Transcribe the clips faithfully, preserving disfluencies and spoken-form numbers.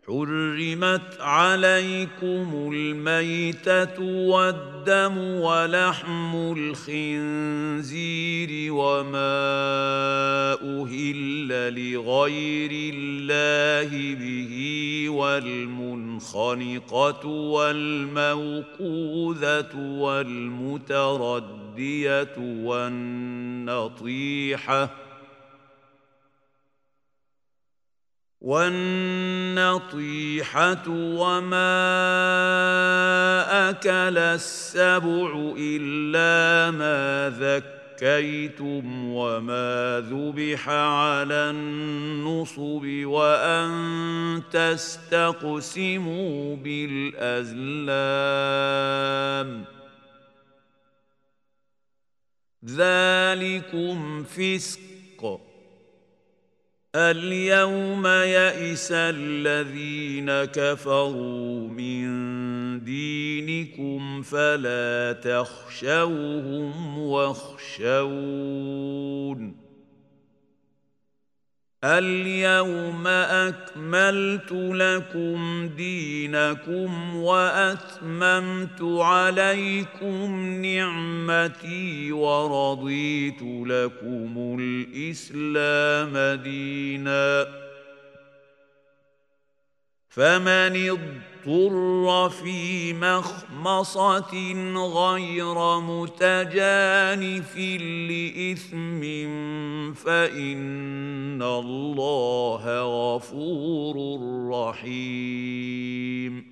حرمت عليكم الميتة والدم ولحم الخنزير وما أهل لغير الله به والمنخنقة والموقوذة والمتردية والنطيحة والنطيحة وما أكل السبع إلا ما ذكيتم وما ذبح على النصب وأن تستقسموا بالأزلام ذلكم فسق. اليوم يئس الذين كفروا من دينكم فلا تخشوهم واخشون. اليوم أكملت لكم دينكم وأتممت عليكم نعمتي ورضيت لكم الإسلام دينا. فمن اضطر في مخمصة غير متجانف لإثم فإن الله غفور رحيم.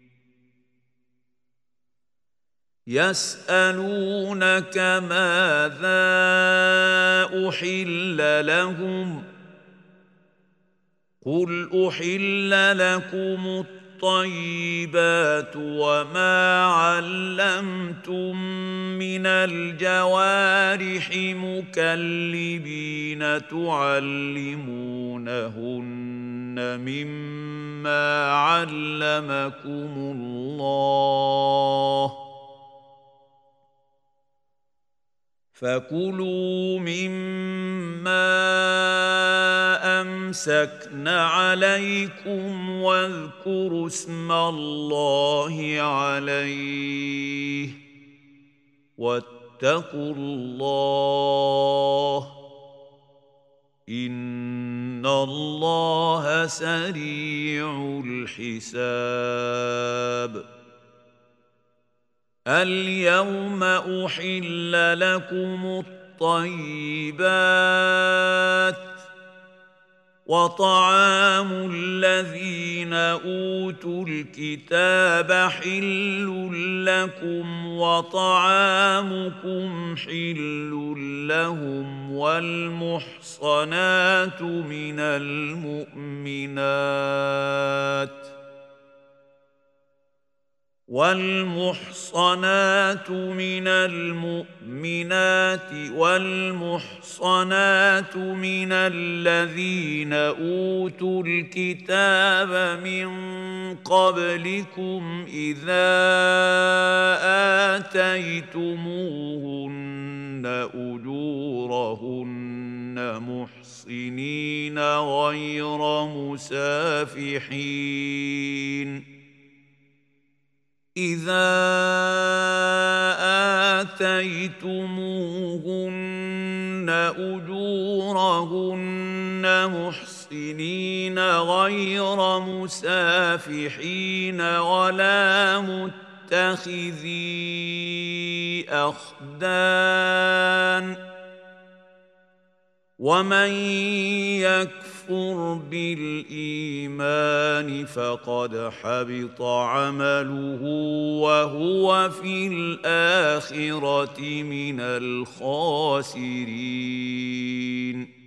يسألونك ماذا أحل لهم قل أحل لكم الطيبات وما علمتم من الجوارح مكلبين تعلمونهن مما علمكم الله فكلوا مما أمسكن عليكم واذكروا اسم الله عليه واتقوا الله إن الله سريع الحساب. اليوم أحل لكم الطيبات وطعام الذين أوتوا الكتاب حل لكم وطعامكم حل لهم والمحصنات من المؤمنات والمحصنات من المؤمنات والمحصنات من الذين أوتوا الكتاب من قبلكم إذا آتيتموهن أجورهن محصنين غير مسافحين إذا آتيتموهن أجورهن محصنين غير مسافحين ولا متخذي أخدان ومن يكفر بالإيمان فقد حبط عمله وهو في الآخرة من الخاسرين.